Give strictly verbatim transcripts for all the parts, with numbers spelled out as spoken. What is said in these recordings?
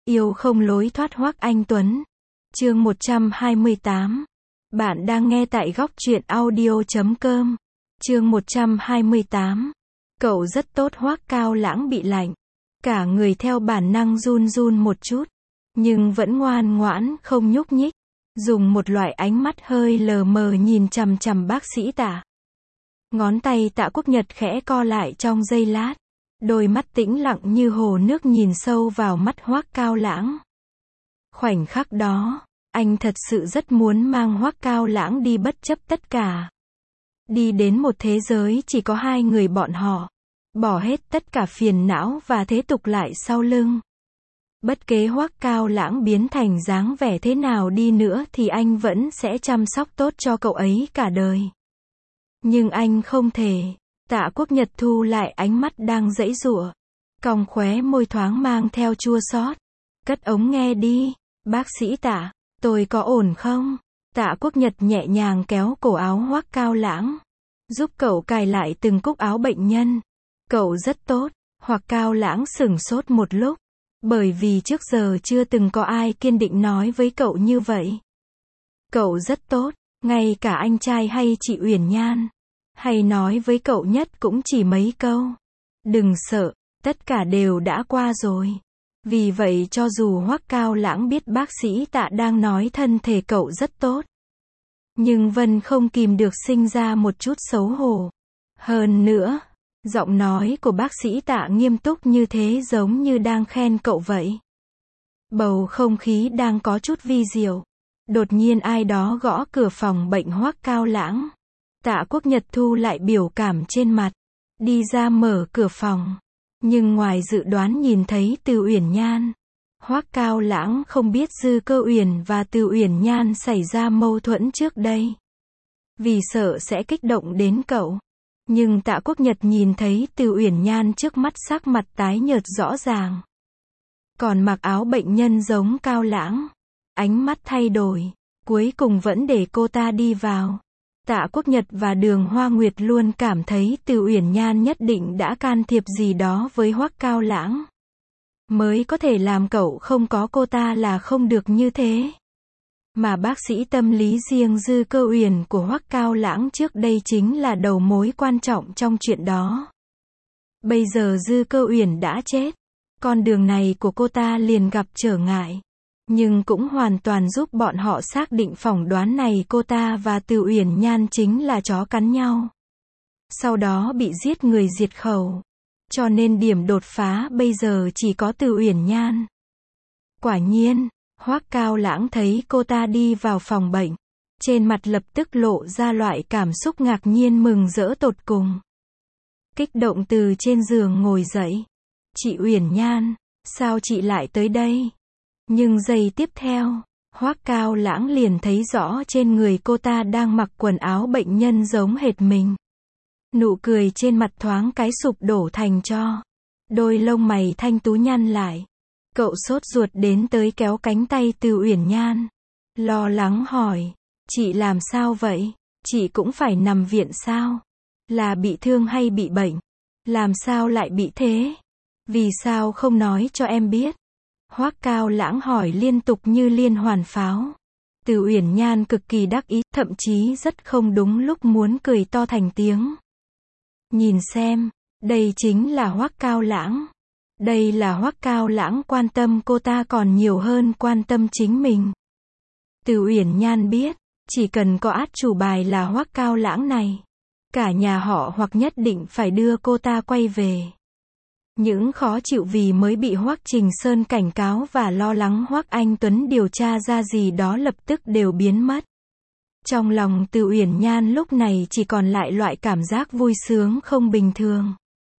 Yêu không lối thoát Hoắc Anh Tuấn. Chương một trăm hai mươi tám. Bạn đang nghe tại góc truyện audio chấm com. Chương một trăm hai mươi tám. Cậu rất tốt. Hoắc Cao Lãng bị lạnh. Cả người theo bản năng run run một chút. Nhưng vẫn ngoan ngoãn, không nhúc nhích. Dùng một loại ánh mắt hơi lờ mờ nhìn chằm chằm bác sĩ Tạ. Ngón tay Tạ Quốc Nhật khẽ co lại trong giây lát. Đôi mắt tĩnh lặng như hồ nước nhìn sâu vào mắt Hoắc Cao Lãng. Khoảnh khắc đó, anh thật sự rất muốn mang Hoắc Cao Lãng đi bất chấp tất cả. Đi đến một thế giới chỉ có hai người bọn họ. Bỏ hết tất cả phiền não và thế tục lại sau lưng. Bất kể Hoắc Cao Lãng biến thành dáng vẻ thế nào đi nữa thì anh vẫn sẽ chăm sóc tốt cho cậu ấy cả đời. Nhưng anh không thể. Tạ Quốc Nhật thu lại ánh mắt đang giãy giụa. Cong khóe môi thoáng mang theo chua xót. Cất ống nghe đi. Bác sĩ Tạ, tôi có ổn không? Tạ Quốc Nhật nhẹ nhàng kéo cổ áo Hoắc Cao Lãng. Giúp cậu cài lại từng cúc áo bệnh nhân. Cậu rất tốt. Hoắc Cao Lãng sửng sốt một lúc. Bởi vì trước giờ chưa từng có ai kiên định nói với cậu như vậy. Cậu rất tốt. Ngay cả anh trai hay chị Uyển Nhan hay nói với cậu nhất cũng chỉ mấy câu. Đừng sợ, tất cả đều đã qua rồi. Vì vậy cho dù Hoắc Cao Lãng biết bác sĩ Tạ đang nói thân thể cậu rất tốt. Nhưng Vân không kìm được sinh ra một chút xấu hổ. Hơn nữa, giọng nói của bác sĩ Tạ nghiêm túc như thế giống như đang khen cậu vậy. Bầu không khí đang có chút vi diệu. Đột nhiên ai đó gõ cửa phòng bệnh Hoắc Cao Lãng. Tạ Quốc Nhật thu lại biểu cảm trên mặt. Đi ra mở cửa phòng. Nhưng ngoài dự đoán nhìn thấy Từ Uyển Nhan. Hoắc Cao Lãng không biết Dư Cơ Uyển và Từ Uyển Nhan xảy ra mâu thuẫn trước đây. Vì sợ sẽ kích động đến cậu. Nhưng Tạ Quốc Nhật nhìn thấy Từ Uyển Nhan trước mắt sắc mặt tái nhợt rõ ràng. Còn mặc áo bệnh nhân giống Cao Lãng. Ánh mắt thay đổi. Cuối cùng vẫn để cô ta đi vào. Tạ Quốc Nhật và Đường Hoa Nguyệt luôn cảm thấy Từ Uyển Nhan nhất định đã can thiệp gì đó với Hoắc Cao Lãng. Mới có thể làm cậu không có cô ta là không được như thế. Mà bác sĩ tâm lý riêng Dư Cơ Uyển của Hoắc Cao Lãng trước đây chính là đầu mối quan trọng trong chuyện đó. Bây giờ Dư Cơ Uyển đã chết. Con đường này của cô ta liền gặp trở ngại. Nhưng cũng hoàn toàn giúp bọn họ xác định phỏng đoán này cô ta và Từ Uyển Nhan chính là chó cắn nhau. Sau đó bị giết người diệt khẩu. Cho nên điểm đột phá bây giờ chỉ có Từ Uyển Nhan. Quả nhiên, Hoắc Cao Lãng thấy cô ta đi vào phòng bệnh. Trên mặt lập tức lộ ra loại cảm xúc ngạc nhiên mừng rỡ tột cùng. Kích động từ trên giường ngồi dậy. Chị Uyển Nhan, sao chị lại tới đây? Nhưng giây tiếp theo, Hoắc Cao Lãng liền thấy rõ trên người cô ta đang mặc quần áo bệnh nhân giống hệt mình. Nụ cười trên mặt thoáng cái sụp đổ thành tro. Đôi lông mày thanh tú nhăn lại. Cậu sốt ruột đến tới kéo cánh tay Từ Uyển Nhan. Lo lắng hỏi, chị làm sao vậy? Chị cũng phải nằm viện sao? Là bị thương hay bị bệnh? Làm sao lại bị thế? Vì sao không nói cho em biết? Hoắc Cao Lãng hỏi liên tục như liên hoàn pháo. Từ Uyển Nhan cực kỳ đắc ý, thậm chí rất không đúng lúc muốn cười to thành tiếng. Nhìn xem, đây chính là Hoắc Cao Lãng. Đây là Hoắc Cao Lãng quan tâm cô ta còn nhiều hơn quan tâm chính mình. Từ Uyển Nhan biết, chỉ cần có át chủ bài là Hoắc Cao Lãng này. Cả nhà họ hoặc nhất định phải đưa cô ta quay về. Những khó chịu vì mới bị Hoắc Trình Sơn cảnh cáo và lo lắng Hoắc Anh Tuấn điều tra ra gì đó lập tức đều biến mất. Trong lòng Từ Uyển Nhan lúc này chỉ còn lại loại cảm giác vui sướng không bình thường.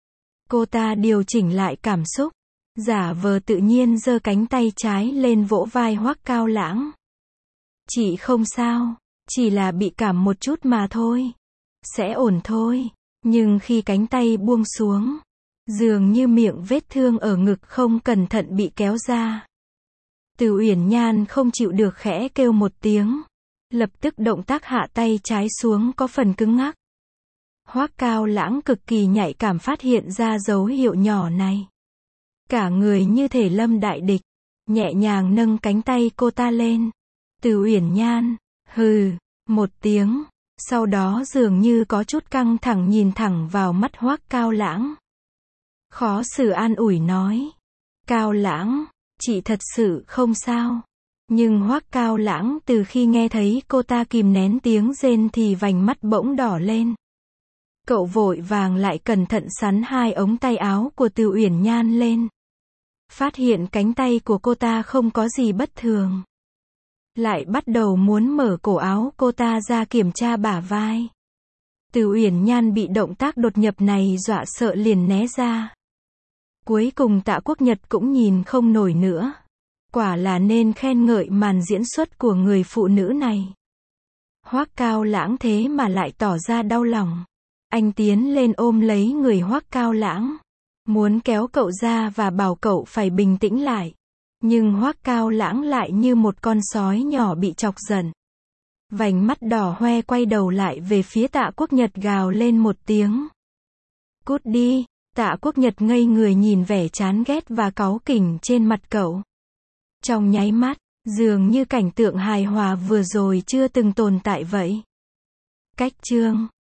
Cô ta điều chỉnh lại cảm xúc, giả vờ tự nhiên giơ cánh tay trái lên vỗ vai Hoắc Cao Lãng. Chị không sao, chỉ là bị cảm một chút mà thôi. Sẽ ổn thôi. Nhưng khi cánh tay buông xuống, dường như miệng vết thương ở ngực không cẩn thận bị kéo ra. Từ Uyển Nhan không chịu được khẽ kêu một tiếng. Lập tức động tác hạ tay trái xuống có phần cứng ngắc. Hoắc Cao Lãng cực kỳ nhạy cảm phát hiện ra dấu hiệu nhỏ này. Cả người như thể lâm đại địch. nhẹ nhàng nâng cánh tay cô ta lên. Từ Uyển Nhan, hừ, một tiếng, sau đó dường như có chút căng thẳng nhìn thẳng vào mắt Hoắc Cao Lãng. Khó xử an ủi nói. Cao Lãng, chị thật sự không sao. Nhưng Hoắc Cao Lãng từ khi nghe thấy cô ta kìm nén tiếng rên thì vành mắt bỗng đỏ lên. Cậu vội vàng lại cẩn thận sắn hai ống tay áo của Từ Uyển Nhan lên. Phát hiện cánh tay của cô ta không có gì bất thường. Lại bắt đầu muốn mở cổ áo cô ta ra kiểm tra bả vai. Từ Uyển Nhan bị động tác đột nhập này dọa sợ liền né ra. Cuối cùng Tạ Quốc Nhật cũng nhìn không nổi nữa. Quả là nên khen ngợi màn diễn xuất của người phụ nữ này. Hoắc Cao Lãng thế mà lại tỏ ra đau lòng. Anh tiến lên ôm lấy người Hoắc Cao Lãng. Muốn kéo cậu ra và bảo cậu phải bình tĩnh lại. Nhưng Hoắc Cao Lãng lại như một con sói nhỏ bị chọc giận. Vành mắt đỏ hoe quay đầu lại về phía Tạ Quốc Nhật gào lên một tiếng. Cút đi, Tạ Quốc Nhật ngây người nhìn vẻ chán ghét và cáu kỉnh trên mặt cậu. Trong nháy mắt, dường như cảnh tượng hài hòa vừa rồi chưa từng tồn tại vậy. Cách chương